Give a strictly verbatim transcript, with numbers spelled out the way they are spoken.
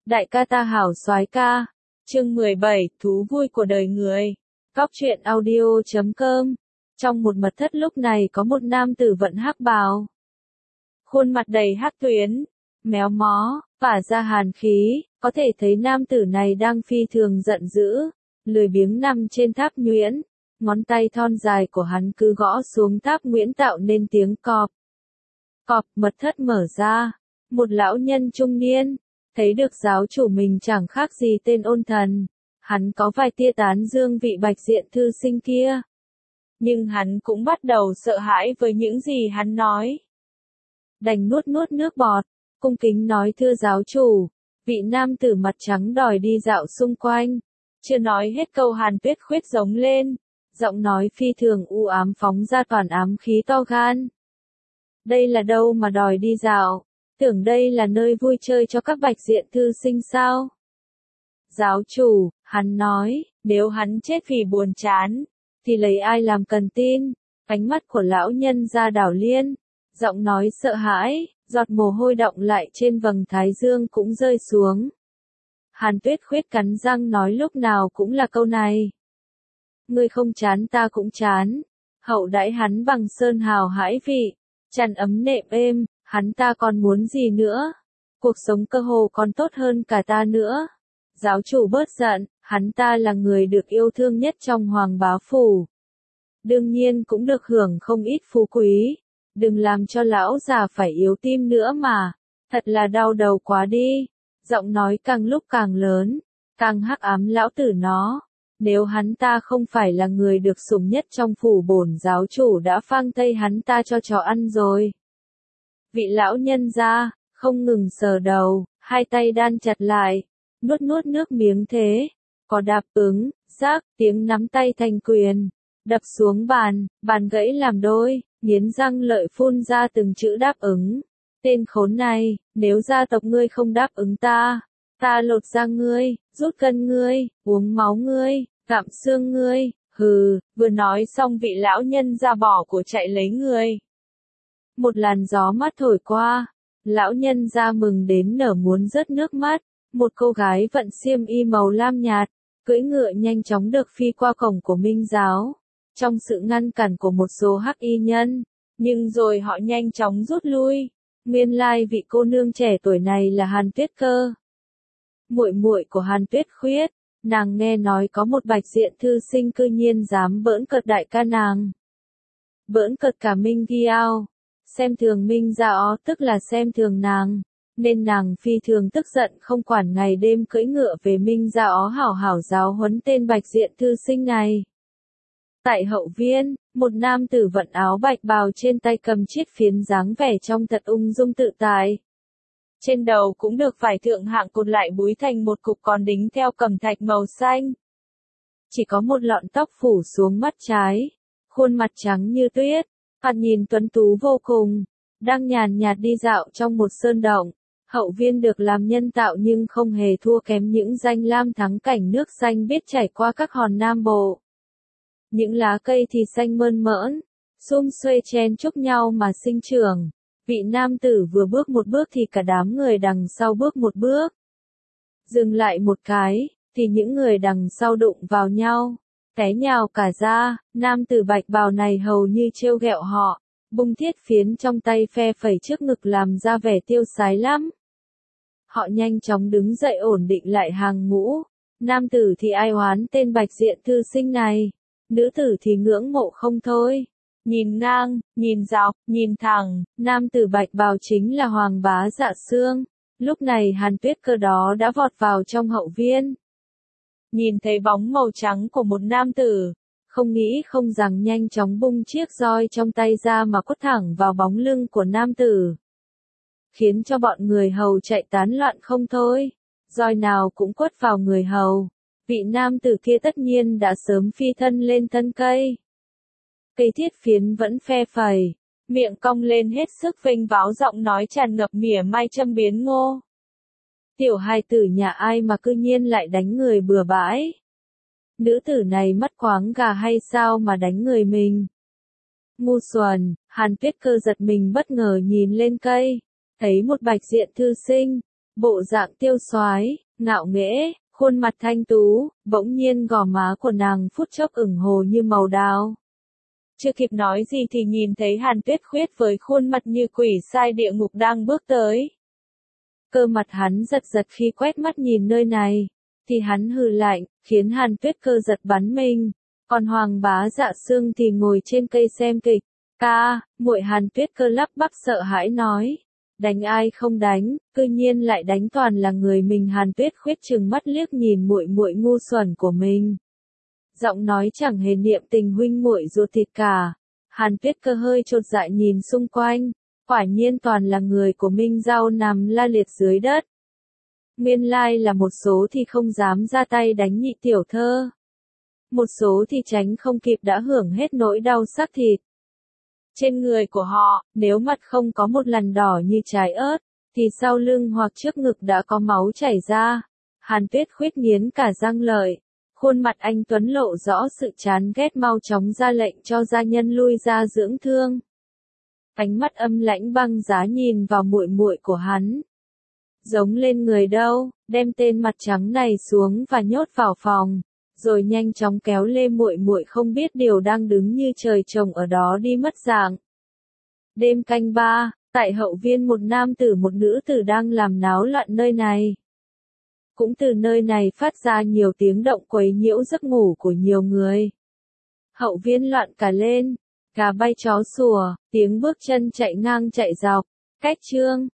Đại ca ta hảo soái ca. Chương mười bảy, thú vui của đời người. Góc truyện audio chấm com. Trong một mật thất lúc này có một nam tử vận hắc bào. Khuôn mặt đầy hắc tuyến, méo mó, phả ra hàn khí, có thể thấy nam tử này đang phi thường giận dữ, lười biếng nằm trên tháp nhuyễn. Ngón tay thon dài của hắn cứ gõ xuống tháp nhuyễn tạo nên tiếng cọp. Cọp, mật thất mở ra. Một lão nhân trung niên, thấy được giáo chủ mình chẳng khác gì tên ôn thần. Hắn có vài tia tán dương vị bạch diện thư sinh kia. Nhưng hắn cũng bắt đầu sợ hãi với những gì hắn nói. Đành nuốt nuốt nước bọt, cung kính nói thưa giáo chủ. Vị nam tử mặt trắng đòi đi dạo xung quanh. Chưa nói hết câu Hàn Tuyết khuyết giống lên. Giọng nói phi thường u ám phóng ra toàn ám khí to gan. Đây là đâu mà đòi đi dạo? Tưởng đây là nơi vui chơi cho các bạch diện thư sinh sao? Giáo chủ, hắn nói, nếu hắn chết vì buồn chán, thì lấy ai làm cần tin? Ánh mắt của lão nhân ra đảo liên, giọng nói sợ hãi, giọt mồ hôi đọng lại trên vầng thái dương cũng rơi xuống. Hàn Tuyết khuyết cắn răng nói lúc nào cũng là câu này. Ngươi không chán ta cũng chán. Hậu đãi hắn bằng sơn hào hải vị, chăn ấm nệm êm. Hắn ta còn muốn gì nữa? Cuộc sống cơ hồ còn tốt hơn cả ta nữa. Giáo chủ bớt giận, hắn ta là người được yêu thương nhất trong Hoàng Bá Phủ. Đương nhiên cũng được hưởng không ít phú quý. Đừng làm cho lão già phải yếu tim nữa mà. Thật là đau đầu quá đi. Giọng nói càng lúc càng lớn, càng hắc ám lão tử nó. Nếu hắn ta không phải là người được sủng nhất trong phủ bổn giáo chủ đã phang thây hắn ta cho chó ăn rồi. Vị lão nhân ra, không ngừng sờ đầu, hai tay đan chặt lại, nuốt nuốt nước miếng thế, có đáp ứng, rác, tiếng nắm tay thành quyền, đập xuống bàn, bàn gãy làm đôi, nghiến răng lợi phun ra từng chữ đáp ứng. Tên khốn này, nếu gia tộc ngươi không đáp ứng ta, ta lột da ngươi, rút gân ngươi, uống máu ngươi, gặm xương ngươi, hừ, vừa nói xong vị lão nhân ra bỏ của chạy lấy người. Một làn gió mát thổi qua, lão nhân ra mừng đến nở muốn rớt nước mắt, một cô gái vận xiêm y màu lam nhạt, cưỡi ngựa nhanh chóng được phi qua cổng của Minh giáo, trong sự ngăn cản của một số hắc y nhân, nhưng rồi họ nhanh chóng rút lui. Nguyên lai vị cô nương trẻ tuổi này là Hàn Tuyết Cơ, muội muội của Hàn Tuyết Khuyết. Nàng nghe nói có một bạch diện thư sinh cư nhiên dám bỡn cợt đại ca nàng, bỡn cợt cả Minh Giao. Xem thường Minh Giao tức là xem thường nàng, nên nàng phi thường tức giận không quản ngày đêm cưỡi ngựa về Minh Giao hảo hảo giáo huấn tên bạch diện thư sinh này. Tại hậu viên, một nam tử vận áo bạch bào trên tay cầm chiếc phiến dáng vẻ trong thật ung dung tự tại. Trên đầu cũng được vải thượng hạng cột lại búi thành một cục còn đính theo cẩm thạch màu xanh. Chỉ có một lọn tóc phủ xuống mắt trái, khuôn mặt trắng như tuyết. Hắn nhìn tuấn tú vô cùng, đang nhàn nhạt đi dạo trong một sơn động. Hậu viên được làm nhân tạo nhưng không hề thua kém những danh lam thắng cảnh nước xanh biết chảy qua các hòn Nam Bộ. Những lá cây thì xanh mơn mởn, sum xuê chen chúc nhau mà sinh trưởng. Vị nam tử vừa bước một bước thì cả đám người đằng sau bước một bước. Dừng lại một cái, thì những người đằng sau đụng vào nhau. Té nhào cả ra, nam tử bạch bào này hầu như trêu ghẹo họ, bung thiết phiến trong tay phe phẩy trước ngực làm ra vẻ tiêu sái lắm. Họ nhanh chóng đứng dậy ổn định lại hàng ngũ, nam tử thì ai oán tên bạch diện thư sinh này, nữ tử thì ngưỡng mộ không thôi. Nhìn ngang, nhìn dọc, nhìn thẳng, nam tử bạch bào chính là Hoàng Bá Dạ Xương. Lúc này Hàn Tuyết Cơ đó đã vọt vào trong hậu viên. Nhìn thấy bóng màu trắng của một nam tử, không nghĩ không rằng nhanh chóng bung chiếc roi trong tay ra mà quất thẳng vào bóng lưng của nam tử. Khiến cho bọn người hầu chạy tán loạn không thôi, roi nào cũng quất vào người hầu. Vị nam tử kia tất nhiên đã sớm phi thân lên thân cây. Cây thiết phiến vẫn phe phẩy, miệng cong lên hết sức vênh váo giọng nói tràn ngập mỉa mai châm biếm ngô. Tiểu hài tử nhà ai mà cư nhiên lại đánh người bừa bãi. Nữ tử này mắt khoáng gà hay sao mà đánh người mình. Ngu xuẩn, Hàn Tuyết Cơ giật mình bất ngờ nhìn lên cây, thấy một bạch diện thư sinh, bộ dạng tiêu xoái, ngạo nghễ, khuôn mặt thanh tú, bỗng nhiên gò má của nàng phút chốc ửng hồ như màu đào. Chưa kịp nói gì thì nhìn thấy Hàn Tuyết Khuyết với khuôn mặt như quỷ sai địa ngục đang bước tới. Cơ mặt hắn giật giật khi quét mắt nhìn nơi này, thì hắn hừ lạnh, khiến Hàn Tuyết Cơ giật bắn mình, còn Hoàng Bá Dạ Sương thì ngồi trên cây xem kịch. Ca, muội Hàn Tuyết Cơ lắp bắp sợ hãi nói, đánh ai không đánh, cư nhiên lại đánh toàn là người mình. Hàn Tuyết Khuyết trừng mắt liếc nhìn muội muội ngu xuẩn của mình. Giọng nói chẳng hề niệm tình huynh muội ruột thịt cả. Hàn Tuyết Cơ hơi chột dạ nhìn xung quanh, quả nhiên toàn là người của Minh Giao nằm la liệt dưới đất. Nguyên lai là một số thì không dám ra tay đánh nhị tiểu thơ. Một số thì tránh không kịp đã hưởng hết nỗi đau xác thịt. Trên người của họ, nếu mặt không có một lằn đỏ như trái ớt, thì sau lưng hoặc trước ngực đã có máu chảy ra. Hàn Tuyết Khuyết nghiến cả răng lợi. Khuôn mặt anh Tuấn lộ rõ sự chán ghét, mau chóng ra lệnh cho gia nhân lui ra dưỡng thương. Ánh mắt âm lãnh băng giá nhìn vào muội muội của hắn. Giống lên người đâu, đem tên mặt trắng này xuống và nhốt vào phòng, rồi nhanh chóng kéo lê muội muội không biết điều đang đứng như trời trồng ở đó đi mất dạng. Đêm canh ba, tại hậu viên một nam tử một nữ tử đang làm náo loạn nơi này. Cũng từ nơi này phát ra nhiều tiếng động quấy nhiễu giấc ngủ của nhiều người. Hậu viên loạn cả lên, gà bay chó sủa, tiếng bước chân chạy ngang chạy dọc. Cách chương